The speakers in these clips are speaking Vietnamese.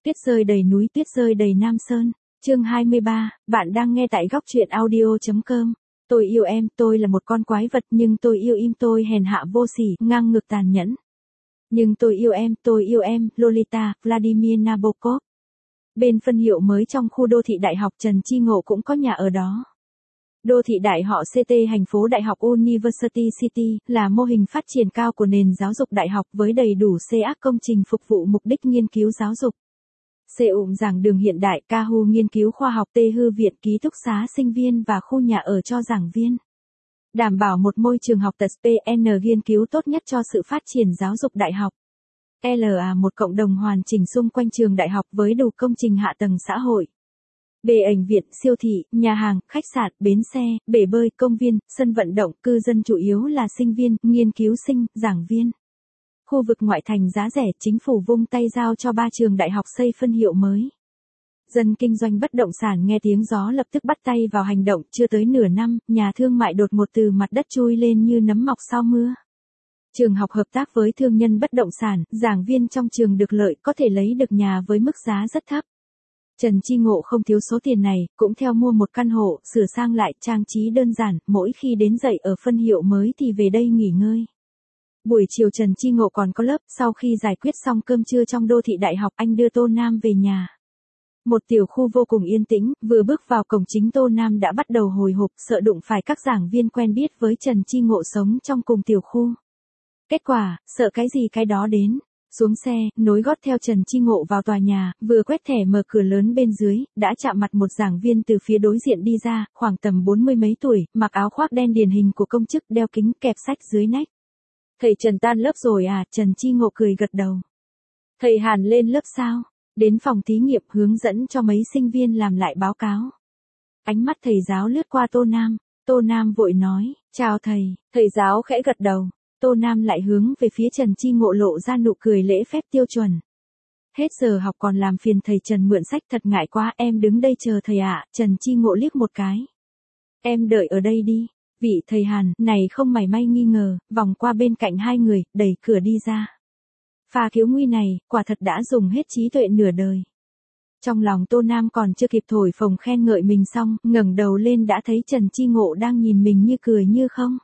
Tuyết rơi đầy núi, tuyết rơi đầy Nam Sơn. Chương 23, bạn đang nghe tại góc truyện audio.com. Tôi yêu em, tôi là một con quái vật nhưng tôi yêu im, tôi hèn hạ vô sỉ, ngang ngược tàn nhẫn. Nhưng tôi yêu em, Lolita, Vladimir Nabokov. Bên phân hiệu mới trong khu đô thị đại học Trần Chi Ngộ cũng có nhà ở đó. Đô thị đại họ CT thành phố đại học University City là mô hình phát triển cao của nền giáo dục đại học với đầy đủ CA công trình phục vụ mục đích nghiên cứu giáo dục. CUM giảng đường hiện đại, CAHU nghiên cứu khoa học, THU viện ký túc xá sinh viên và khu nhà ở cho giảng viên. Đảm bảo một môi trường học tập PN nghiên cứu tốt nhất cho sự phát triển giáo dục đại học. LA một cộng đồng hoàn chỉnh xung quanh trường đại học với đủ công trình hạ tầng xã hội. Bệnh viện, siêu thị, nhà hàng, khách sạn, bến xe, bể bơi, công viên, sân vận động, cư dân chủ yếu là sinh viên, nghiên cứu sinh, giảng viên. Khu vực ngoại thành giá rẻ, chính phủ vung tay giao cho 3 trường đại học xây phân hiệu mới. Dân kinh doanh bất động sản nghe tiếng gió lập tức bắt tay vào hành động, chưa tới nửa năm, nhà thương mại đột ngột từ mặt đất chui lên như nấm mọc sau mưa. Trường học hợp tác với thương nhân bất động sản, giảng viên trong trường được lợi có thể lấy được nhà với mức giá rất thấp. Trần Chi Ngộ không thiếu số tiền này, cũng theo mua một căn hộ, sửa sang lại, trang trí đơn giản, mỗi khi đến dậy ở phân hiệu mới thì về đây nghỉ ngơi. Buổi chiều Trần Chi Ngộ còn có lớp, sau khi giải quyết xong cơm trưa trong đô thị đại học anh đưa Tô Nam về nhà. Một tiểu khu vô cùng yên tĩnh, vừa bước vào cổng chính Tô Nam đã bắt đầu hồi hộp, sợ đụng phải các giảng viên quen biết với Trần Chi Ngộ sống trong cùng tiểu khu. Kết quả, sợ cái gì cái đó đến. Xuống xe, nối gót theo Trần Chi Ngộ vào tòa nhà, vừa quét thẻ mở cửa lớn bên dưới, đã chạm mặt một giảng viên từ phía đối diện đi ra, khoảng tầm 40 mấy tuổi, mặc áo khoác đen điển hình của công chức, đeo kính, kẹp sách dưới nách. Thầy Trần tan lớp rồi à? Trần Chi Ngộ cười gật đầu. Thầy Hàn lên lớp sao? Đến phòng thí nghiệm hướng dẫn cho mấy sinh viên làm lại báo cáo. Ánh mắt thầy giáo lướt qua Tô Nam. Tô Nam vội nói, chào thầy. Thầy giáo khẽ gật đầu. Tô Nam lại hướng về phía Trần Chi Ngộ lộ ra nụ cười lễ phép tiêu chuẩn. Hết giờ học còn làm phiền thầy Trần mượn sách, thật ngại quá, em đứng đây chờ thầy ạ. Trần Chi Ngộ liếc một cái. Em đợi ở đây đi. Vị thầy Hàn này không mảy may nghi ngờ, vòng qua bên cạnh hai người, đẩy cửa đi ra. Pha cứu nguy này, quả thật đã dùng hết trí tuệ nửa đời. Trong lòng Tô Nam còn chưa kịp thổi phồng khen ngợi mình xong, ngẩng đầu lên đã thấy Trần Chi Ngộ đang nhìn mình như cười như không.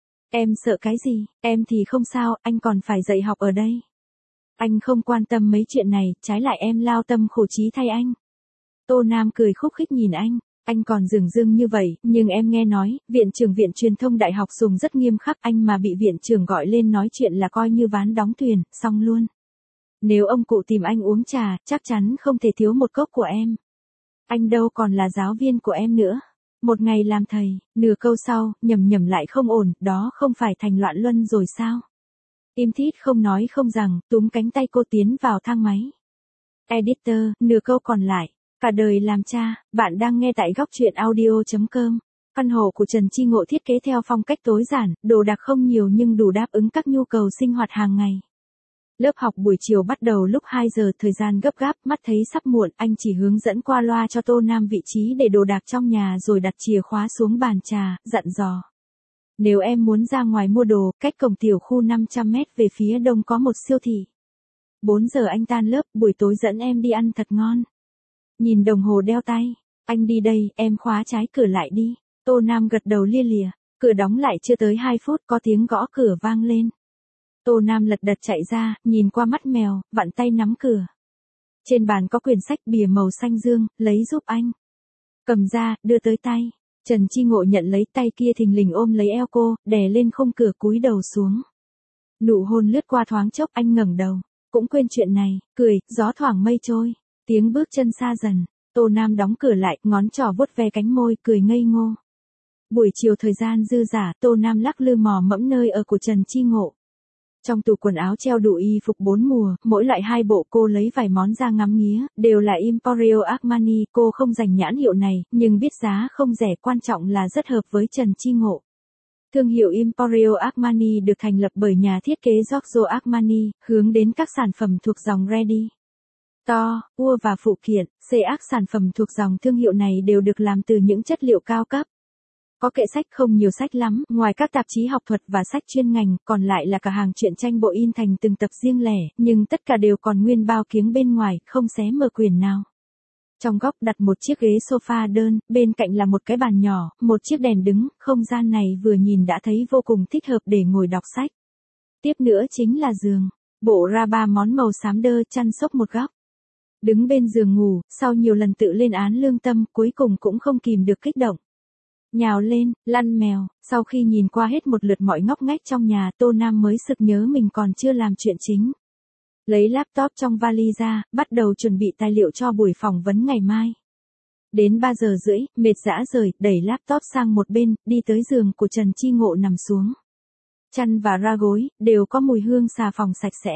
Em sợ cái gì, em thì không sao, anh còn phải dạy học ở đây. Anh không quan tâm mấy chuyện này, trái lại em lao tâm khổ trí thay anh. Tô Nam cười khúc khích nhìn anh còn dửng dưng như vậy, nhưng em nghe nói, viện trưởng viện truyền thông đại học dùng rất nghiêm khắc, anh mà bị viện trưởng gọi lên nói chuyện là coi như ván đóng thuyền, xong luôn. Nếu ông cụ tìm anh uống trà, chắc chắn không thể thiếu một cốc của em. Anh đâu còn là giáo viên của em nữa. Một ngày làm thầy, nửa câu sau, nhầm lại không ổn, đó không phải thành loạn luân rồi sao? Im thít không nói không rằng, túm cánh tay cô tiến vào thang máy. Editor, nửa câu còn lại. Cả đời làm cha, bạn đang nghe tại góc truyện audio.com. Căn hộ của Trần Chi Ngộ thiết kế theo phong cách tối giản, đồ đạc không nhiều nhưng đủ đáp ứng các nhu cầu sinh hoạt hàng ngày. Lớp học buổi chiều bắt đầu lúc 2 giờ, thời gian gấp gáp, mắt thấy sắp muộn, anh chỉ hướng dẫn qua loa cho Tô Nam vị trí để đồ đạc trong nhà rồi đặt chìa khóa xuống bàn trà, dặn dò. Nếu em muốn ra ngoài mua đồ, cách cổng tiểu khu 500 mét về phía đông có một siêu thị. 4 giờ anh tan lớp, buổi tối dẫn em đi ăn thật ngon. Nhìn đồng hồ đeo tay, anh đi đây, em khóa trái cửa lại đi. Tô Nam gật đầu lia lịa, cửa đóng lại chưa tới 2 phút có tiếng gõ cửa vang lên. Tô Nam lật đật chạy ra, nhìn qua mắt mèo, vặn tay nắm cửa. Trên bàn có quyển sách bìa màu xanh dương, lấy giúp anh. Cầm ra, đưa tới tay. Trần Chi Ngộ nhận lấy, tay kia thình lình ôm lấy eo cô, đè lên khung cửa cúi đầu xuống. Nụ hôn lướt qua thoáng chốc, anh ngẩng đầu, cũng quên chuyện này, cười, gió thoảng mây trôi. Tiếng bước chân xa dần, Tô Nam đóng cửa lại, ngón trỏ vuốt ve cánh môi, cười ngây ngô. Buổi chiều thời gian dư dả, Tô Nam lắc lư mò mẫm nơi ở của Trần Chi Ngộ. Trong tủ quần áo treo đủ y phục 4 mùa, mỗi loại 2 bộ, cô lấy vài món ra ngắm nghía, đều là Emporio Armani, cô không dành nhãn hiệu này, nhưng biết giá không rẻ, quan trọng là rất hợp với Trần Chi Ngộ. Thương hiệu Emporio Armani được thành lập bởi nhà thiết kế Giorgio Armani, hướng đến các sản phẩm thuộc dòng Ready, To, Ua và phụ kiện, CA sản phẩm thuộc dòng thương hiệu này đều được làm từ những chất liệu cao cấp. Có kệ sách không nhiều sách lắm, ngoài các tạp chí học thuật và sách chuyên ngành, còn lại là cả hàng truyện tranh bộ in thành từng tập riêng lẻ, nhưng tất cả đều còn nguyên bao kiếng bên ngoài, không xé mở quyển nào. Trong góc đặt một chiếc ghế sofa đơn, bên cạnh là một cái bàn nhỏ, một chiếc đèn đứng, không gian này vừa nhìn đã thấy vô cùng thích hợp để ngồi đọc sách. Tiếp nữa chính là giường, bộ ra 3 món màu xám đơ, chăn xốc một góc. Đứng bên giường ngủ, sau nhiều lần tự lên án lương tâm, cuối cùng cũng không kìm được kích động. Nhào lên, lăn mèo, sau khi nhìn qua hết một lượt mọi ngóc ngách trong nhà, Tô Nam mới sực nhớ mình còn chưa làm chuyện chính. Lấy laptop trong vali ra, bắt đầu chuẩn bị tài liệu cho buổi phỏng vấn ngày mai. Đến 3 giờ rưỡi, mệt rã rời, đẩy laptop sang một bên, đi tới giường của Trần Chi Ngộ nằm xuống. Chăn và ra gối, đều có mùi hương xà phòng sạch sẽ.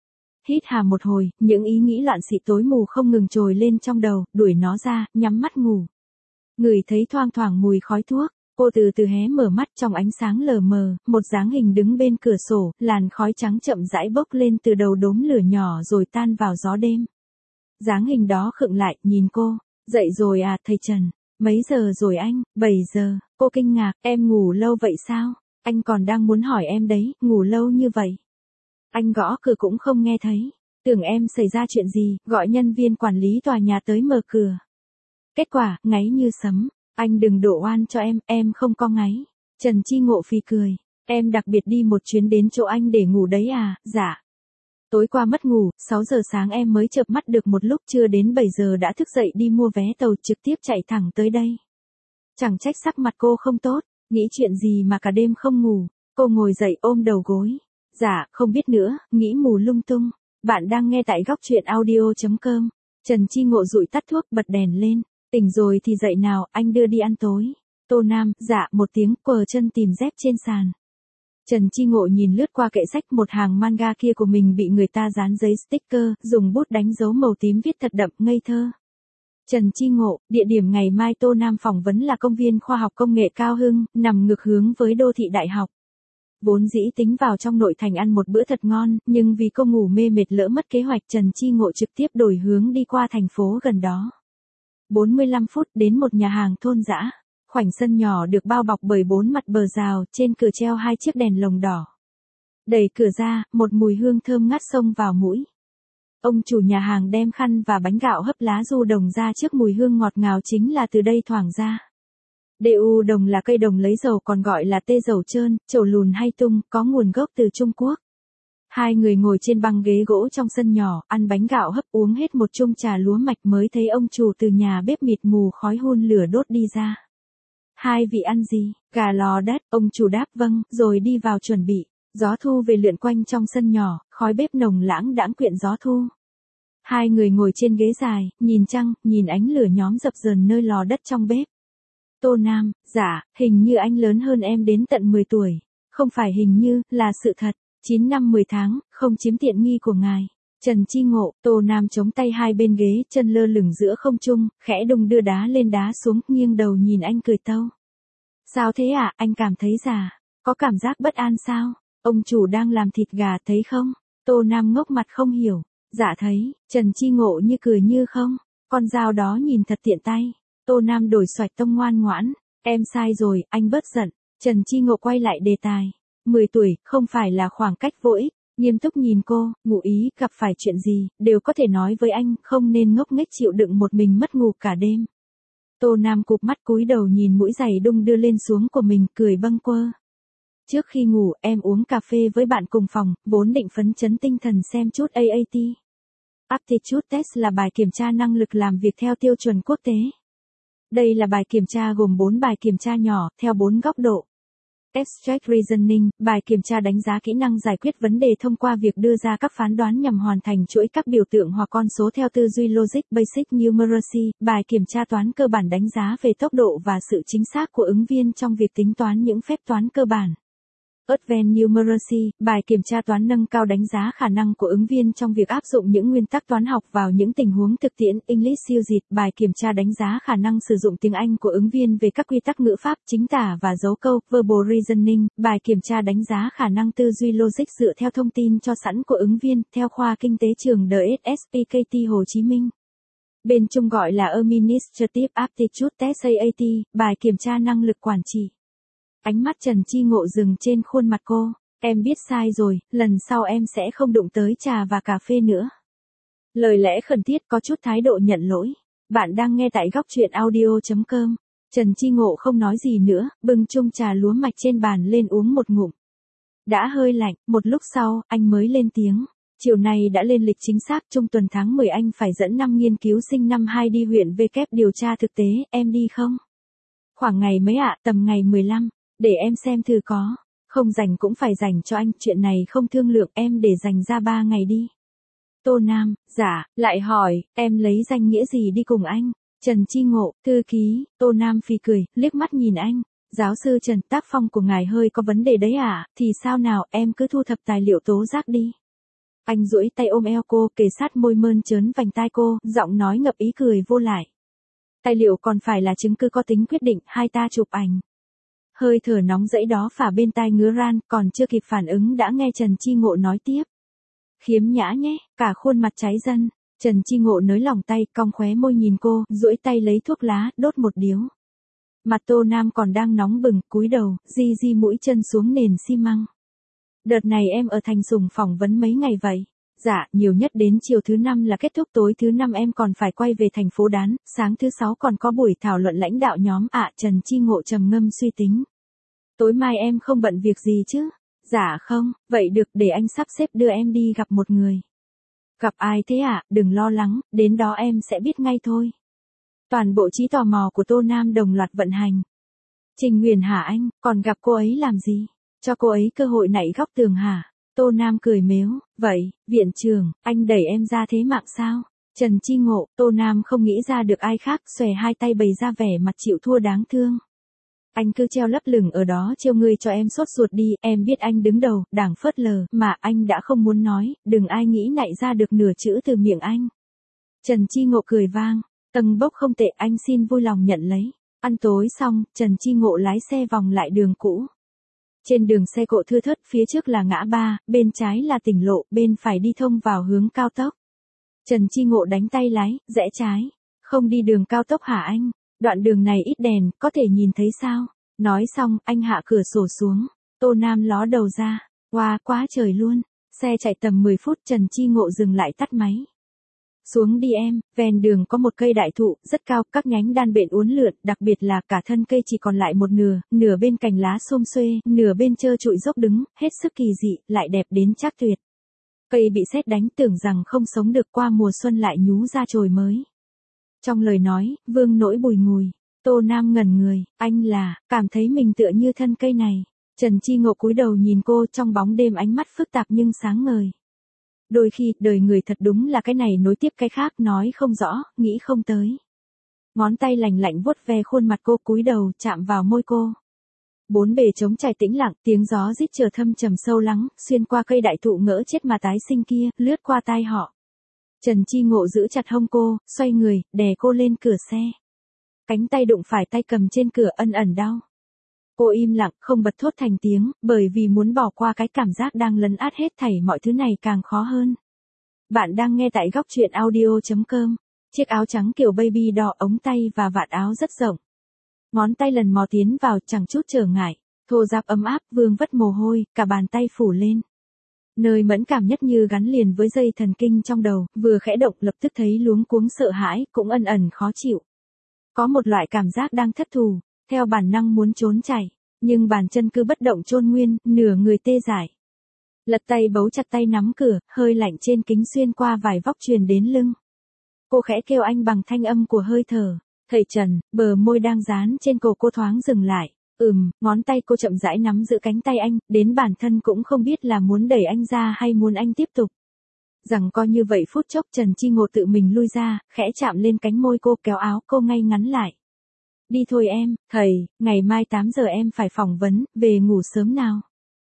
Hít hà một hồi, những ý nghĩ loạn xị tối mù không ngừng trồi lên trong đầu, đuổi nó ra, nhắm mắt ngủ. Ngửi thấy thoang thoảng mùi khói thuốc, cô từ từ hé mở mắt trong ánh sáng lờ mờ, một dáng hình đứng bên cửa sổ, làn khói trắng chậm rãi bốc lên từ đầu đốm lửa nhỏ rồi tan vào gió đêm. Dáng hình đó khựng lại, nhìn cô, dậy rồi à thầy Trần, mấy giờ rồi anh, 7 giờ, cô kinh ngạc, em ngủ lâu vậy sao, anh còn đang muốn hỏi em đấy, ngủ lâu như vậy. Anh gõ cửa cũng không nghe thấy, tưởng em xảy ra chuyện gì, gọi nhân viên quản lý tòa nhà tới mở cửa. Kết quả, ngáy như sấm, anh đừng đổ oan cho em không có ngáy. Trần Chi Ngộ phì cười, em đặc biệt đi một chuyến đến chỗ anh để ngủ đấy à, dạ. Tối qua mất ngủ, 6 giờ sáng em mới chợp mắt được một lúc, chưa đến 7 giờ đã thức dậy đi mua vé tàu trực tiếp chạy thẳng tới đây. Chẳng trách sắc mặt cô không tốt, nghĩ chuyện gì mà cả đêm không ngủ, cô ngồi dậy ôm đầu gối. Dạ, không biết nữa, nghĩ mù lung tung. Bạn đang nghe tại góc truyện audio.com. Trần Chi Ngộ dụi tắt thuốc, bật đèn lên. Tỉnh rồi thì dậy nào, anh đưa đi ăn tối. Tô Nam, dạ, một tiếng, quờ chân tìm dép trên sàn. Trần Chi Ngộ nhìn lướt qua kệ sách, một hàng manga kia của mình bị người ta dán giấy sticker, dùng bút đánh dấu màu tím viết thật đậm, ngây thơ. Trần Chi Ngộ, địa điểm ngày mai Tô Nam phỏng vấn là công viên khoa học công nghệ Cao Hưng, nằm ngược hướng với đô thị đại học. Vốn dĩ tính vào trong nội thành ăn một bữa thật ngon, nhưng vì cô ngủ mê mệt lỡ mất kế hoạch, Trần Chi Ngộ trực tiếp đổi hướng đi qua thành phố gần đó. 45 phút đến một nhà hàng thôn dã. Khoảnh sân nhỏ được bao bọc bởi 4 mặt bờ rào, trên cửa treo 2 chiếc đèn lồng đỏ. Đẩy cửa ra, một mùi hương thơm ngát xông vào mũi. Ông chủ nhà hàng đem khăn và bánh gạo hấp lá du đồng ra trước, mùi hương ngọt ngào chính là từ đây thoảng ra. DU đồng là cây đồng lấy dầu, còn gọi là tê dầu trơn, trầu lùn hay tung, có nguồn gốc từ Trung Quốc. Hai người ngồi trên băng ghế gỗ trong sân nhỏ, ăn bánh gạo hấp, uống hết một chung trà lúa mạch, mới thấy ông chủ từ nhà bếp mịt mù khói hun lửa đốt đi ra. Hai vị ăn gì? Gà lò đất, ông chủ đáp vâng, rồi đi vào chuẩn bị. Gió thu về lượn quanh trong sân nhỏ, khói bếp nồng lãng đãng quyện gió thu. Hai người ngồi trên ghế dài, nhìn trăng, nhìn ánh lửa nhóm dập dờn nơi lò đất trong bếp. Tô Nam, dạ, hình như anh lớn hơn em đến tận 10 tuổi. Không phải hình như, là sự thật. 9 năm 10 tháng, không chiếm tiện nghi của ngài. Trần Chi Ngộ, Tô Nam chống tay hai bên ghế, chân lơ lửng giữa không trung, khẽ đung đưa đá lên đá xuống, nghiêng đầu nhìn anh cười tâu. Sao thế à, anh cảm thấy già, có cảm giác bất an sao? Ông chủ đang làm thịt gà thấy không? Tô Nam ngốc mặt không hiểu. Dạ thấy, Trần Chi Ngộ như cười như không, con dao đó nhìn thật tiện tay. Tô Nam đổi xoạch tông ngoan ngoãn, em sai rồi, anh bớt giận. Trần Chi Ngộ quay lại đề tài. 10 tuổi, không phải là khoảng cách vô ích. Nghiêm túc nhìn cô, ngụ ý, gặp phải chuyện gì, đều có thể nói với anh, không nên ngốc nghếch chịu đựng một mình mất ngủ cả đêm. Tô Nam cụp mắt cúi đầu nhìn mũi giày đung đưa lên xuống của mình, cười bâng quơ. Trước khi ngủ, em uống cà phê với bạn cùng phòng, vốn định phấn chấn tinh thần xem chút AAT. Aptitude Test là bài kiểm tra năng lực làm việc theo tiêu chuẩn quốc tế. Đây là bài kiểm tra gồm 4 bài kiểm tra nhỏ, theo 4 góc độ. Abstract Reasoning, bài kiểm tra đánh giá kỹ năng giải quyết vấn đề thông qua việc đưa ra các phán đoán nhằm hoàn thành chuỗi các biểu tượng hoặc con số theo tư duy logic. Basic Numeracy, bài kiểm tra toán cơ bản đánh giá về tốc độ và sự chính xác của ứng viên trong việc tính toán những phép toán cơ bản. Advanced Numeracy, bài kiểm tra toán nâng cao đánh giá khả năng của ứng viên trong việc áp dụng những nguyên tắc toán học vào những tình huống thực tiễn. English Usage, bài kiểm tra đánh giá khả năng sử dụng tiếng Anh của ứng viên về các quy tắc ngữ pháp, chính tả và dấu câu. Verbal Reasoning, bài kiểm tra đánh giá khả năng tư duy logic dựa theo thông tin cho sẵn của ứng viên, theo khoa kinh tế trường DSSPKT Hồ Chí Minh. Bên Trung gọi là Administrative Aptitude Test AAT, bài kiểm tra năng lực quản trị. Ánh mắt Trần Chi Ngộ dừng trên khuôn mặt cô. Em biết sai rồi, lần sau em sẽ không đụng tới trà và cà phê nữa. Lời lẽ khẩn thiết có chút thái độ nhận lỗi. Bạn đang nghe tại góc truyện audio.com. Trần Chi Ngộ không nói gì nữa, bưng chung trà lúa mạch trên bàn lên uống một ngụm. Đã hơi lạnh, một lúc sau, anh mới lên tiếng. Chiều nay đã lên lịch chính xác, trung tuần tháng 10 anh phải dẫn 5 nghiên cứu sinh năm 2 đi huyện V kép điều tra thực tế, em đi không? Khoảng ngày mấy ạ, tầm ngày 15, để em xem thử có. Không rảnh cũng phải dành cho anh, chuyện này không thương lượng, em để dành ra 3 ngày đi. Tô Nam, dạ, lại hỏi, em lấy danh nghĩa gì đi cùng anh? Trần Chi Ngộ, thư ký. Tô Nam phì cười, liếc mắt nhìn anh. Giáo sư Trần, tác phong của ngài hơi có vấn đề đấy à, thì sao nào, em cứ thu thập tài liệu tố giác đi. Anh duỗi tay ôm eo cô, kề sát môi mơn trớn vành tai cô, giọng nói ngập ý cười vô lại. Tài liệu còn phải là chứng cứ có tính quyết định, hai ta chụp ảnh. Hơi thở nóng rẫy đó phả bên tai ngứa ran, còn chưa kịp phản ứng đã nghe Trần Chi Ngộ nói tiếp. Khiếm nhã nhé, cả khuôn mặt cháy dân. Trần Chi Ngộ nới lỏng tay, cong khóe môi nhìn cô, duỗi tay lấy thuốc lá, đốt một điếu. Mặt Tô Nam còn đang nóng bừng, cúi đầu, di mũi chân xuống nền xi măng. Đợt này em ở Thành Sùng phỏng vấn mấy ngày vậy? Dạ, nhiều nhất đến chiều thứ 5 là kết thúc, tối thứ 5 em còn phải quay về thành phố Đán, sáng thứ 6 còn có buổi thảo luận lãnh đạo nhóm ạ. Trần Chi Ngộ trầm ngâm suy tính. Tối mai em không bận việc gì chứ? Dạ không, vậy được, để anh sắp xếp đưa em đi gặp một người. Gặp ai thế ạ? Đừng lo lắng, đến đó em sẽ biết ngay thôi. Toàn bộ trí tò mò của Tô Nam đồng loạt vận hành. Trình Nguyền hả anh, còn gặp cô ấy làm gì? Cho cô ấy cơ hội nạy góc tường hả? Tô Nam cười mếu, vậy, viện trưởng, anh đẩy em ra thế mạng sao? Trần Chi Ngộ, Tô Nam không nghĩ ra được ai khác, xòe hai tay bày ra vẻ mặt chịu thua đáng thương. Anh cứ treo lấp lửng ở đó trêu ngươi cho em sốt ruột đi, em biết anh đứng đầu, đảng phớt lờ, mà anh đã không muốn nói, đừng ai nghĩ nạy ra được nửa chữ từ miệng anh. Trần Chi Ngộ cười vang, tầng bốc không tệ, anh xin vui lòng nhận lấy. Ăn tối xong, Trần Chi Ngộ lái xe vòng lại đường cũ. Trên đường xe cộ thưa thớt, phía trước là ngã ba, bên trái là tỉnh lộ, bên phải đi thông vào hướng cao tốc. Trần Chi Ngộ đánh tay lái, rẽ trái. Không đi đường cao tốc hả anh? Đoạn đường này ít đèn, có thể nhìn thấy sao? Nói xong, anh hạ cửa sổ xuống. Tô Nam ló đầu ra. Wow, quá trời luôn. Xe chạy tầm 10 phút, Trần Chi Ngộ dừng lại tắt máy. Xuống đi em, ven đường có một cây đại thụ, rất cao, các nhánh đan bện uốn lượn, đặc biệt là cả thân cây chỉ còn lại một nửa, nửa bên cành lá xum xuê, nửa bên trơ trụi dốc đứng, hết sức kỳ dị, lại đẹp đến trác tuyệt. Cây bị sét đánh, tưởng rằng không sống được, qua mùa xuân lại nhú ra chồi mới. Trong lời nói, vương nỗi bùi ngùi. Tô Nam ngẩn người, anh là, cảm thấy mình tựa như thân cây này. Trần Chi Ngộ cúi đầu nhìn cô, trong bóng đêm ánh mắt phức tạp nhưng sáng ngời. Đôi khi, đời người thật đúng là cái này nối tiếp cái khác, nói không rõ, nghĩ không tới. Ngón tay lành lạnh vuốt ve khuôn mặt cô, cúi đầu, chạm vào môi cô. Bốn bề trống trải tĩnh lặng, tiếng gió rít chờ thâm trầm sâu lắng, xuyên qua cây đại thụ ngỡ chết mà tái sinh kia, lướt qua tai họ. Trần Chi Ngộ giữ chặt hông cô, xoay người, đè cô lên cửa xe. Cánh tay đụng phải tay cầm trên cửa, ân ẩn đau. Cô im lặng, không bật thốt thành tiếng, bởi vì muốn bỏ qua cái cảm giác đang lấn át hết thảy mọi thứ này càng khó hơn. Bạn đang nghe tại góc truyện audio.com. Chiếc áo trắng kiểu baby đỏ, ống tay và vạt áo rất rộng. Ngón tay lần mò tiến vào, chẳng chút trở ngại. Thô ráp ấm áp, vương vất mồ hôi, cả bàn tay phủ lên. Nơi mẫn cảm nhất như gắn liền với dây thần kinh trong đầu, vừa khẽ động lập tức thấy luống cuống sợ hãi, cũng ẩn ẩn khó chịu. Có một loại cảm giác đang thất thù, theo bản năng muốn trốn chạy, nhưng bàn chân cứ bất động chôn nguyên, nửa người tê dại. Lật tay bấu chặt tay nắm cửa, hơi lạnh trên kính xuyên qua vải vóc truyền đến lưng. Cô khẽ kêu anh bằng thanh âm của hơi thở. Thầy Trần, bờ môi đang dán trên cổ cô thoáng dừng lại. Ngón tay cô chậm rãi nắm giữ cánh tay anh, đến bản thân cũng không biết là muốn đẩy anh ra hay muốn anh tiếp tục. Rằng coi như vậy phút chốc, Trần Chi Ngộ tự mình lui ra, khẽ chạm lên cánh môi cô, kéo áo cô ngay ngắn lại. Đi thôi em, thầy, ngày mai 8 giờ em phải phỏng vấn, về ngủ sớm nào.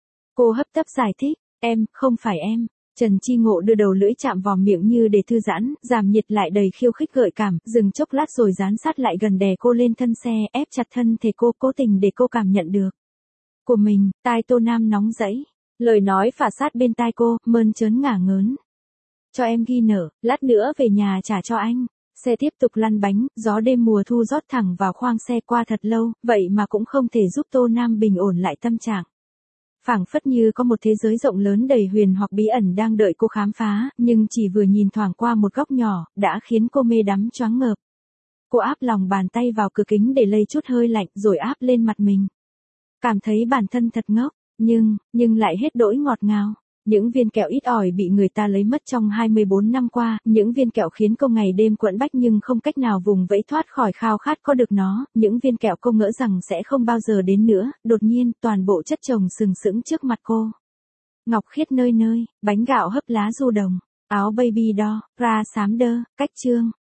Cô hấp tấp giải thích, em, không phải em. Trần Chi Ngộ đưa đầu lưỡi chạm vào miệng như để thư giãn, giảm nhiệt lại đầy khiêu khích gợi cảm, dừng chốc lát rồi dán sát lại gần đè cô lên thân xe, ép chặt thân thể cô, cố tình để cô cảm nhận được. Của mình, tai Tô Nam nóng rẫy, lời nói phả sát bên tai cô, mơn trớn ngả ngớn. Cho em ghi nợ, lát nữa về nhà trả cho anh. Xe tiếp tục lăn bánh, gió đêm mùa thu rót thẳng vào khoang xe qua thật lâu, vậy mà cũng không thể giúp Tô Nam bình ổn lại tâm trạng. Phảng phất như có một thế giới rộng lớn đầy huyền hoặc bí ẩn đang đợi cô khám phá, nhưng chỉ vừa nhìn thoảng qua một góc nhỏ, đã khiến cô mê đắm choáng ngợp. Cô áp lòng bàn tay vào cửa kính để lây chút hơi lạnh rồi áp lên mặt mình. Cảm thấy bản thân thật ngốc, nhưng lại hết đỗi ngọt ngào. Những viên kẹo ít ỏi bị người ta lấy mất trong 24 năm qua, những viên kẹo khiến cô ngày đêm quẫn bách nhưng không cách nào vùng vẫy thoát khỏi khao khát có được nó, những viên kẹo cô ngỡ rằng sẽ không bao giờ đến nữa, đột nhiên toàn bộ chất chồng sừng sững trước mặt cô. Ngọc khiết nơi nơi, bánh gạo hấp lá du đồng, áo baby doll, ra xám đơ, cách trương.